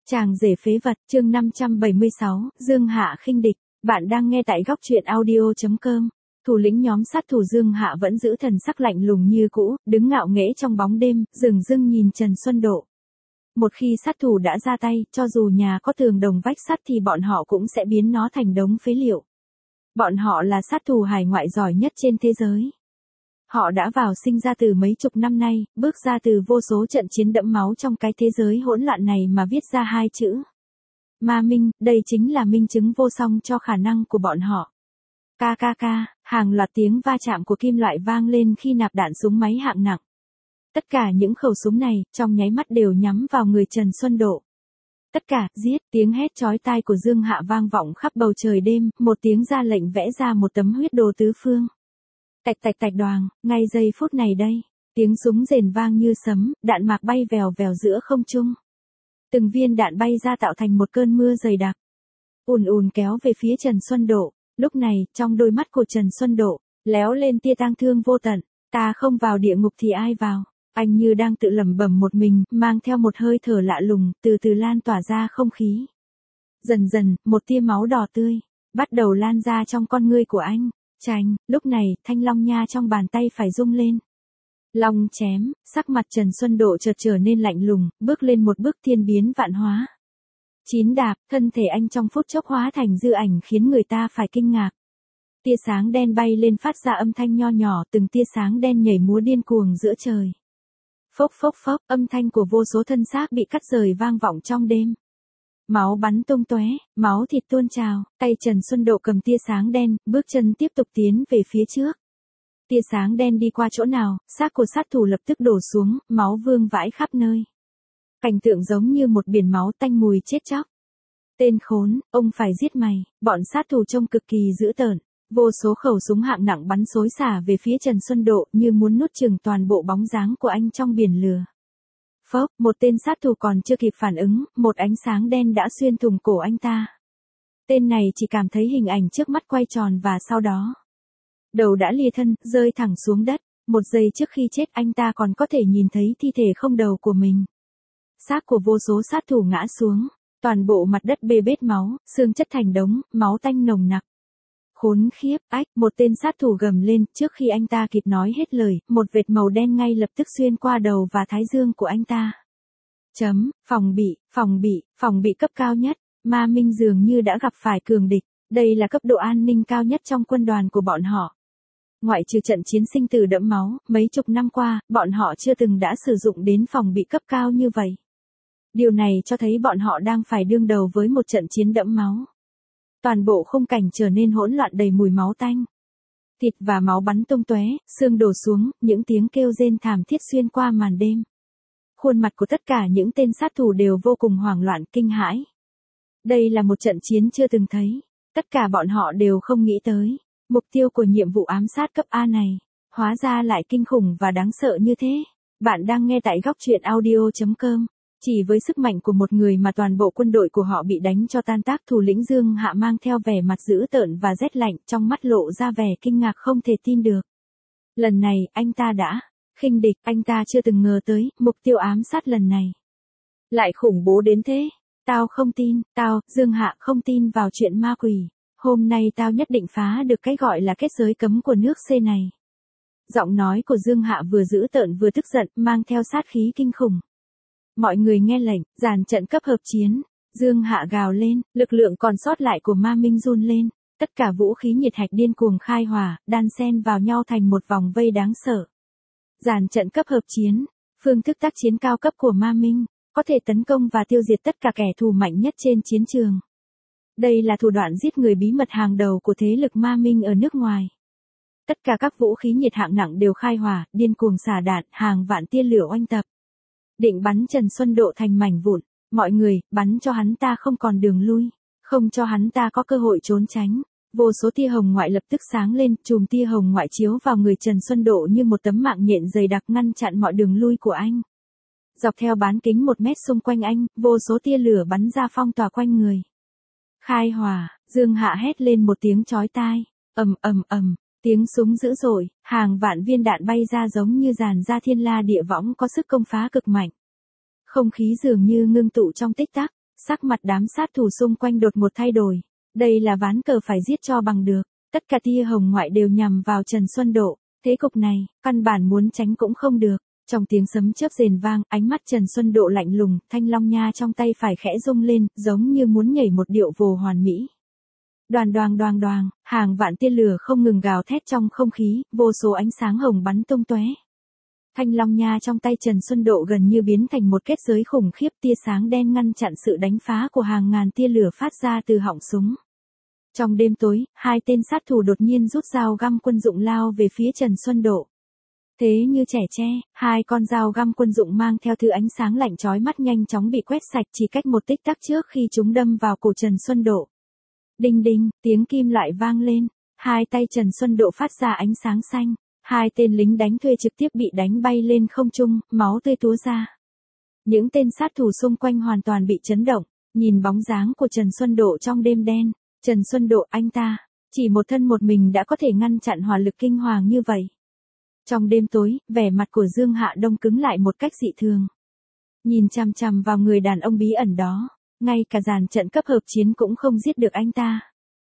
Chàng rể phế vật, chương 576, Dương Hạ khinh địch. Bạn đang nghe tại góc truyện audio.com. Thủ lĩnh nhóm sát thủ Dương Hạ vẫn giữ thần sắc lạnh lùng như cũ, đứng ngạo nghễ trong bóng đêm, dửng dưng nhìn Trần Xuân Độ. Một khi sát thủ đã ra tay, cho dù nhà có tường đồng vách sắt thì bọn họ cũng sẽ biến nó thành đống phế liệu. Bọn họ là sát thủ hải ngoại giỏi nhất trên thế giới. Họ đã vào sinh ra từ mấy chục năm nay, bước ra từ vô số trận chiến đẫm máu trong cái thế giới hỗn loạn này mà viết ra hai chữ. Ma minh, đây chính là minh chứng vô song cho khả năng của bọn họ. Ca ca ca, hàng loạt tiếng va chạm của kim loại vang lên khi nạp đạn súng máy hạng nặng. Tất cả những khẩu súng này, trong nháy mắt đều nhắm vào người Trần Xuân Độ. Tất cả, giết, tiếng hét chói tai của Dương Hạ vang vọng khắp bầu trời đêm, một tiếng ra lệnh vẽ ra một tấm huyết đồ tứ phương. Tạch tạch tạch đoàng, ngay giây phút này đây, tiếng súng rền vang như sấm, đạn mạc bay vèo vèo giữa không trung. Từng viên đạn bay ra tạo thành một cơn mưa dày đặc. Ùn ùn kéo về phía Trần Xuân Độ, lúc này, trong đôi mắt của Trần Xuân Độ, léo lên tia tang thương vô tận, ta không vào địa ngục thì ai vào, anh như đang tự lẩm bẩm một mình, mang theo một hơi thở lạ lùng, từ từ lan tỏa ra không khí. Dần dần, một tia máu đỏ tươi, bắt đầu lan ra trong con ngươi của anh. Chanh, lúc này, thanh long nha trong bàn tay phải rung lên. Long chém, sắc mặt Trần Xuân Độ chợt trở nên lạnh lùng, bước lên một bước thiên biến vạn hóa. Chín đạp, thân thể anh trong phút chốc hóa thành dư ảnh khiến người ta phải kinh ngạc. Tia sáng đen bay lên phát ra âm thanh nho nhỏ, từng tia sáng đen nhảy múa điên cuồng giữa trời. Phốc phốc phốc, âm thanh của vô số thân xác bị cắt rời vang vọng trong đêm. Máu bắn tung tóe, máu thịt tuôn trào, tay Trần Xuân Độ cầm tia sáng đen, bước chân tiếp tục tiến về phía trước. Tia sáng đen đi qua chỗ nào, xác của sát thủ lập tức đổ xuống, máu vương vãi khắp nơi. Cảnh tượng giống như một biển máu tanh mùi chết chóc. Tên khốn, ông phải giết mày, bọn sát thủ trông cực kỳ dữ tợn. Vô số khẩu súng hạng nặng bắn xối xả về phía Trần Xuân Độ như muốn nuốt chửng toàn bộ bóng dáng của anh trong biển lửa. Phốc, một tên sát thủ còn chưa kịp phản ứng, một ánh sáng đen đã xuyên thủng cổ anh ta. Tên này chỉ cảm thấy hình ảnh trước mắt quay tròn và sau đó, đầu đã lìa thân, rơi thẳng xuống đất. Một giây trước khi chết anh ta còn có thể nhìn thấy thi thể không đầu của mình. Xác của vô số sát thủ ngã xuống, toàn bộ mặt đất bê bết máu, xương chất thành đống, máu tanh nồng nặc. Khốn khiếp, ách, một tên sát thủ gầm lên, trước khi anh ta kịp nói hết lời, một vệt màu đen ngay lập tức xuyên qua đầu và thái dương của anh ta. Phòng bị cấp cao nhất, Ma Minh dường như đã gặp phải cường địch, đây là cấp độ an ninh cao nhất trong quân đoàn của bọn họ. Ngoại trừ trận chiến sinh tử đẫm máu, mấy chục năm qua, bọn họ chưa từng đã sử dụng đến phòng bị cấp cao như vậy. Điều này cho thấy bọn họ đang phải đương đầu với một trận chiến đẫm máu. Toàn bộ khung cảnh trở nên hỗn loạn đầy mùi máu tanh. Thịt và máu bắn tung tóe, xương đổ xuống, những tiếng kêu rên thảm thiết xuyên qua màn đêm. Khuôn mặt của tất cả những tên sát thủ đều vô cùng hoảng loạn, kinh hãi. Đây là một trận chiến chưa từng thấy. Tất cả bọn họ đều không nghĩ tới. Mục tiêu của nhiệm vụ ám sát cấp A này, hóa ra lại kinh khủng và đáng sợ như thế. Bạn đang nghe tại góc truyện audio.com. Chỉ với sức mạnh của một người mà toàn bộ quân đội của họ bị đánh cho tan tác. Thủ lĩnh Dương Hạ mang theo vẻ mặt dữ tợn và rét lạnh, trong mắt lộ ra vẻ kinh ngạc không thể tin được. Lần này, anh ta đã khinh địch, anh ta chưa từng ngờ tới, mục tiêu ám sát lần này lại khủng bố đến thế. Tao không tin, Dương Hạ không tin vào chuyện ma quỷ. Hôm nay tao nhất định phá được cái gọi là kết giới cấm của nước C này. Giọng nói của Dương Hạ vừa dữ tợn vừa tức giận, mang theo sát khí kinh khủng. Mọi người nghe lệnh, dàn trận cấp hợp chiến. Dương Hạ gào lên, lực lượng còn sót lại của Ma Minh run lên. Tất cả vũ khí nhiệt hạch điên cuồng khai hỏa, đan xen vào nhau thành một vòng vây đáng sợ. Dàn trận cấp hợp chiến, phương thức tác chiến cao cấp của Ma Minh, có thể tấn công và tiêu diệt tất cả kẻ thù mạnh nhất trên chiến trường. Đây là thủ đoạn giết người bí mật hàng đầu của thế lực Ma Minh ở nước ngoài. Tất cả các vũ khí nhiệt hạng nặng đều khai hỏa, điên cuồng xả đạn, hàng vạn tia lửa oanh tập. Định bắn Trần Xuân Độ thành mảnh vụn, mọi người, bắn cho hắn ta không còn đường lui, không cho hắn ta có cơ hội trốn tránh. Vô số tia hồng ngoại lập tức sáng lên, chùm tia hồng ngoại chiếu vào người Trần Xuân Độ như một tấm mạng nhện dày đặc ngăn chặn mọi đường lui của anh. Dọc theo bán kính 1 mét xung quanh anh, vô số tia lửa bắn ra phong tỏa quanh người. Khai hỏa, Dương Hạ hét lên một tiếng chói tai, ầm, tiếng súng dữ dội, hàng vạn viên đạn bay ra giống như dàn ra thiên la địa võng có sức công phá cực mạnh. Không khí dường như ngưng tụ trong tích tắc, Sắc mặt đám sát thủ xung quanh đột một thay đổi. Đây là ván cờ phải giết cho bằng được. Tất cả tia hồng ngoại đều nhằm vào Trần Xuân Độ. Thế cục này, căn bản muốn tránh cũng không được. Trong tiếng sấm chớp rền vang, ánh mắt Trần Xuân Độ lạnh lùng, thanh long nha trong tay phải khẽ rung lên, giống như muốn nhảy một điệu vồ hoàn mỹ. Đoàng đoàng đoàng đoàng, hàng vạn tia lửa không ngừng gào thét trong không khí, vô số ánh sáng hồng bắn tung tóe. Thanh long nha trong tay Trần Xuân Độ gần như biến thành một kết giới khủng khiếp, tia sáng đen ngăn chặn sự đánh phá của hàng ngàn tia lửa phát ra từ họng súng. Trong đêm tối, hai tên sát thủ đột nhiên rút dao găm quân dụng lao về phía Trần Xuân Độ. Thế như trẻ tre, hai con dao găm quân dụng mang theo thứ ánh sáng lạnh chói mắt nhanh chóng bị quét sạch chỉ cách một tích tắc trước khi chúng đâm vào cổ Trần Xuân Độ. Đinh đinh, tiếng kim loại vang lên, hai tay Trần Xuân Độ phát ra ánh sáng xanh, hai tên lính đánh thuê trực tiếp bị đánh bay lên không trung, máu tươi túa ra. Những tên sát thủ xung quanh hoàn toàn bị chấn động, nhìn bóng dáng của Trần Xuân Độ trong đêm đen, Trần Xuân Độ anh ta, chỉ một thân một mình đã có thể ngăn chặn hỏa lực kinh hoàng như vậy. Trong đêm tối, vẻ mặt của Dương Hạ đông cứng lại một cách dị thường. Nhìn chằm chằm vào người đàn ông bí ẩn đó, ngay cả dàn trận cấp hợp chiến cũng không giết được anh ta.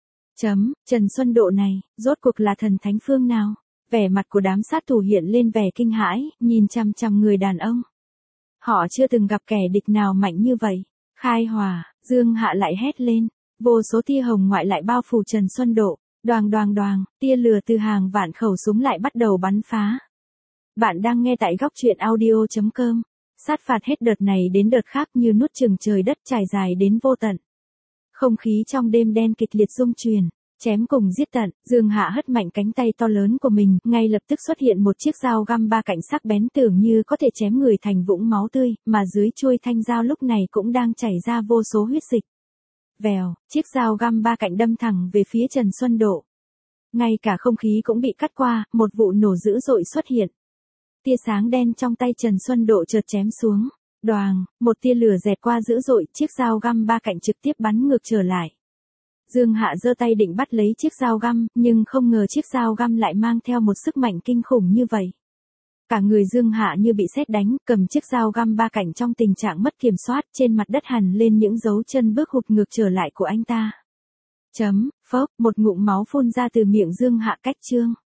Trần Xuân Độ này, rốt cuộc là thần thánh phương nào? Vẻ mặt của đám sát thủ hiện lên vẻ kinh hãi, nhìn chằm chằm người đàn ông. Họ chưa từng gặp kẻ địch nào mạnh như vậy. Khai hỏa, Dương Hạ lại hét lên, vô số tia hồng ngoại lại bao phủ Trần Xuân Độ. Đoàng đoàng đoàng, tia lửa từ hàng vạn khẩu súng lại bắt đầu bắn phá. Bạn đang nghe tại góc truyện audio.com. Sát phạt hết đợt này đến đợt khác như nuốt chửng trời đất trải dài đến vô tận. Không khí trong đêm đen kịch liệt rung chuyển, chém cùng giết tận, Dương Hạ hất mạnh cánh tay to lớn của mình, ngay lập tức xuất hiện một chiếc dao găm ba cạnh sắc bén tưởng như có thể chém người thành vũng máu tươi, mà dưới chuôi thanh dao lúc này cũng đang chảy ra vô số huyết dịch. Vèo, chiếc dao găm ba cạnh đâm thẳng về phía Trần Xuân Độ. Ngay cả không khí cũng bị cắt qua, một vụ nổ dữ dội xuất hiện. Tia sáng đen trong tay Trần Xuân Độ chợt chém xuống. Đoàng, một tia lửa dẹt qua dữ dội, chiếc dao găm ba cạnh trực tiếp bắn ngược trở lại. Dương Hạ giơ tay định bắt lấy chiếc dao găm, nhưng không ngờ chiếc dao găm lại mang theo một sức mạnh kinh khủng như vậy. Cả người Dương Hạ như bị sét đánh, cầm chiếc dao găm ba cạnh trong tình trạng mất kiểm soát, trên mặt đất hằn lên những dấu chân bước hụt ngược trở lại của anh ta. Phốc, một ngụm máu phun ra từ miệng Dương Hạ cách trương.